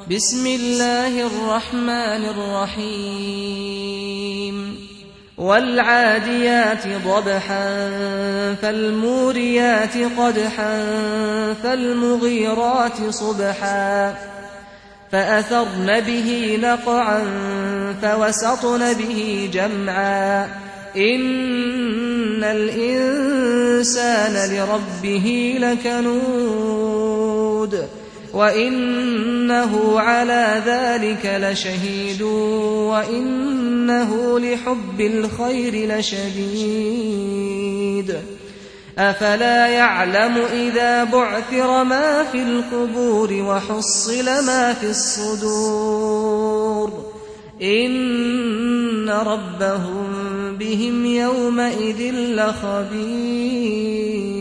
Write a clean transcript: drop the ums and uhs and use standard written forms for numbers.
بسم الله الرحمن الرحيم والعاديات ضبحا فالموريات قدحا فالمغيرات صبحا فأثرن به نقعا فوسطن به جمعا إن الإنسان لربه لكنود وإنه على ذلك لشهيد وإنه لحب الخير لشديد أفلا يعلم إذا بعثر ما في القبور وحصل ما في الصدور إن ربهم بهم يومئذ لخبير.